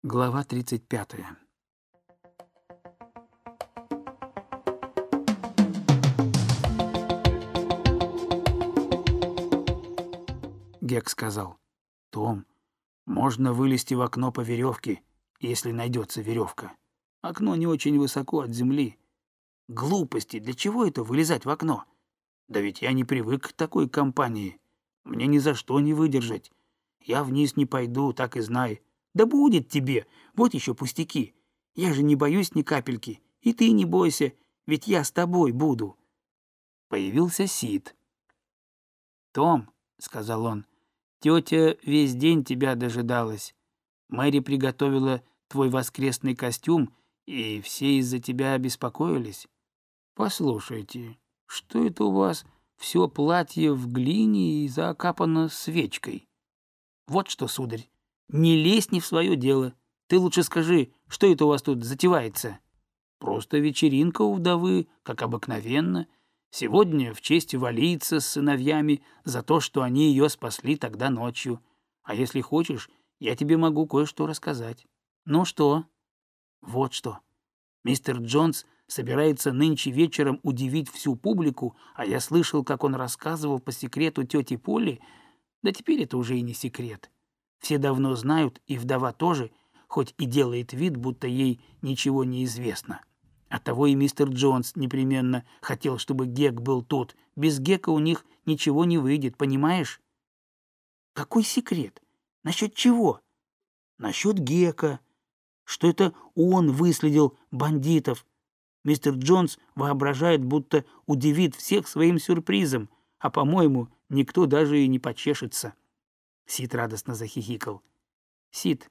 Глава 35. Гек сказал: «Том, можно вылезти в окно по веревке, если найдется веревка. Окно не очень высоко от земли». «Глупости! Для чего это вылезать в окно? Да ведь я не привык к такой компании. Мне ни за что не выдержать. Я вниз не пойду, так и знай. Да будет тебе, вот еще пустяки. Я же не боюсь ни капельки, и ты не бойся, ведь я с тобой буду». Появился Сид. «Том», — сказал он, — «тетя весь день тебя дожидалась. Мэри приготовила твой воскресный костюм, и все из-за тебя беспокоились. Послушайте, что это у вас все платье в глине и закапано свечкой? Вот что, сударь, не лезь не в свое дело. Ты лучше скажи, что это у вас тут затевается?» «Просто вечеринка у вдовы, как обыкновенно. Сегодня в честь валийца с сыновьями за то, что они ее спасли тогда ночью. А если хочешь, я тебе могу кое-что рассказать». «Ну что?» «Вот что. Мистер Джонс собирается нынче вечером удивить всю публику, а я слышал, как он рассказывал по секрету тете Полли. Да теперь это уже и не секрет. Все давно знают, и вдова тоже, хоть и делает вид, будто ей ничего не известно. Оттого и мистер Джонс непременно хотел, чтобы Гек был тут. Без Гека у них ничего не выйдет, понимаешь?» «Какой секрет? Насчет чего?» «Насчет Гека. Что это он выследил бандитов. Мистер Джонс воображает, будто удивит всех своим сюрпризом, а, по-моему, никто даже и не почешется». Сид радостно захихикал. «Сид,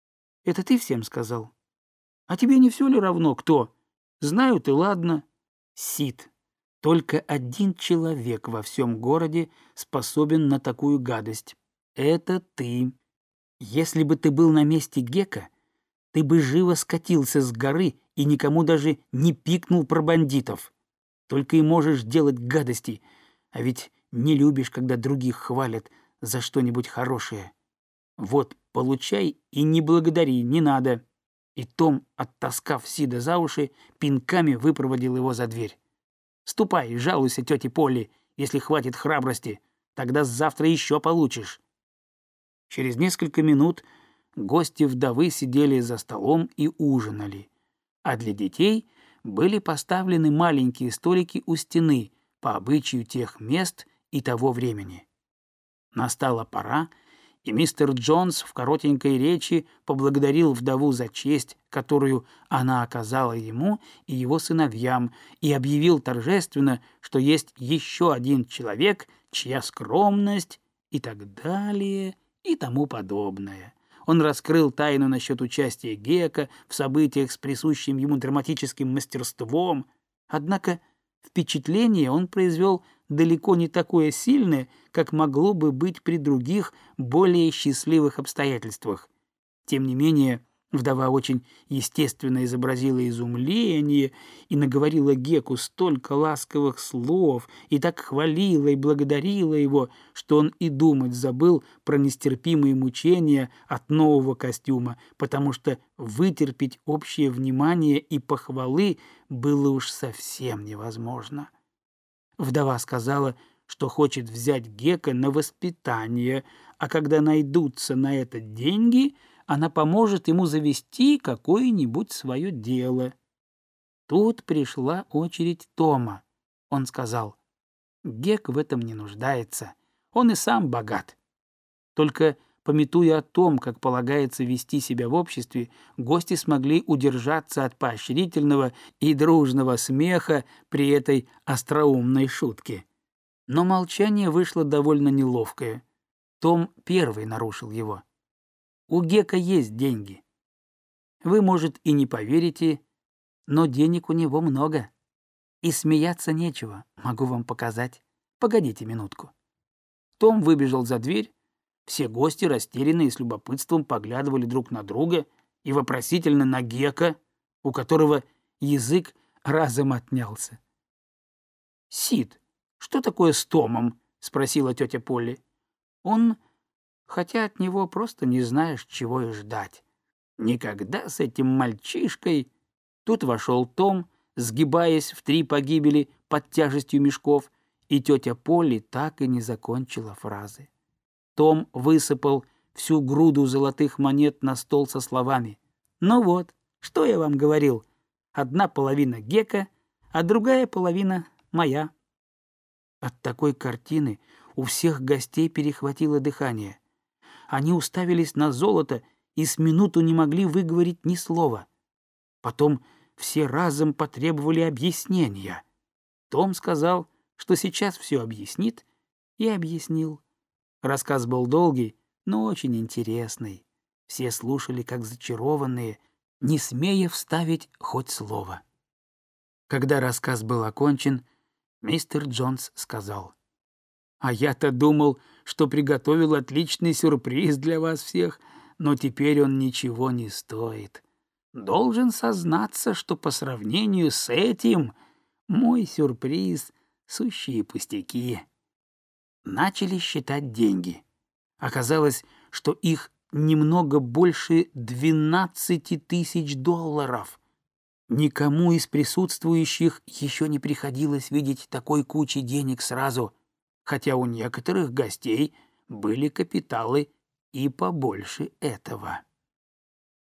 это ты всем сказал? А тебе не все ли равно, кто? Знают и ладно». «Сид, только один человек во всем городе способен на такую гадость. Это ты. Если бы ты был на месте Гека, ты бы живо скатился с горы и никому даже не пикнул про бандитов. Только и можешь делать гадости, а ведь не любишь, когда других хвалят за что-нибудь хорошее. Вот, получай и не благодари, не надо». И Том, оттаскав Сида за уши, пинками выпроводил его за дверь. «Ступай, жалуйся тете Полли, если хватит храбрости, тогда завтра еще получишь». Через несколько минут гости вдовы сидели за столом и ужинали, а для детей были поставлены маленькие столики у стены по обычаю тех мест и того времени. Настала пора, и мистер Джонс в коротенькой речи поблагодарил вдову за честь, которую она оказала ему и его сыновьям, и объявил торжественно, что есть еще один человек, чья скромность и так далее и тому подобное. Он раскрыл тайну насчет участия Гека в событиях с присущим ему драматическим мастерством, однако впечатление он произвел далеко не такое сильное, как могло бы быть при других, более счастливых обстоятельствах. Тем не менее, вдова очень естественно изобразила изумление и наговорила Геку столько ласковых слов и так хвалила и благодарила его, что он и думать забыл про нестерпимые мучения от нового костюма, потому что вытерпеть общее внимание и похвалы было уж совсем невозможно. Вдова сказала, что хочет взять Гека на воспитание, а когда найдутся на это деньги, она поможет ему завести какое-нибудь свое дело. Тут пришла очередь Тома. Он сказал: «Гек в этом не нуждается, он и сам богат». Только, памятуя о том, как полагается вести себя в обществе, гости смогли удержаться от поощрительного и дружного смеха при этой остроумной шутке. Но молчание вышло довольно неловкое. Том первый нарушил его. «У Гека есть деньги. Вы, может, и не поверите, но денег у него много. И смеяться нечего, могу вам показать. Погодите минутку». Том выбежал за дверь. Все гости, растерянные и с любопытством, поглядывали друг на друга и вопросительно на Гека, у которого язык разом отнялся. «Сид, что такое с Томом?» — спросила тетя Полли. «Он, хотя от него просто не знаешь, чего и ждать. Никогда с этим мальчишкой... Тут вошел Том, сгибаясь в 3 погибели под тяжестью мешков, и тетя Полли так и не закончила фразы. Том высыпал всю груду золотых монет на стол со словами: «Ну вот, что я вам говорил, одна половина Гека, а другая половина моя». От такой картины у всех гостей перехватило дыхание. Они уставились на золото и с минуту не могли выговорить ни слова. Потом все разом потребовали объяснения. Том сказал, что сейчас все объяснит, и объяснил. Рассказ был долгий, но очень интересный. Все слушали, как зачарованные, не смея вставить хоть слово. Когда рассказ был окончен, мистер Джонс сказал: «А я-то думал, что приготовил отличный сюрприз для вас всех, но теперь он ничего не стоит. Должен сознаться, что по сравнению с этим мой сюрприз — сущие пустяки». Начали считать деньги. Оказалось, что их немного больше 12 тысяч долларов. Никому из присутствующих еще не приходилось видеть такой кучи денег сразу, хотя у некоторых гостей были капиталы и побольше этого.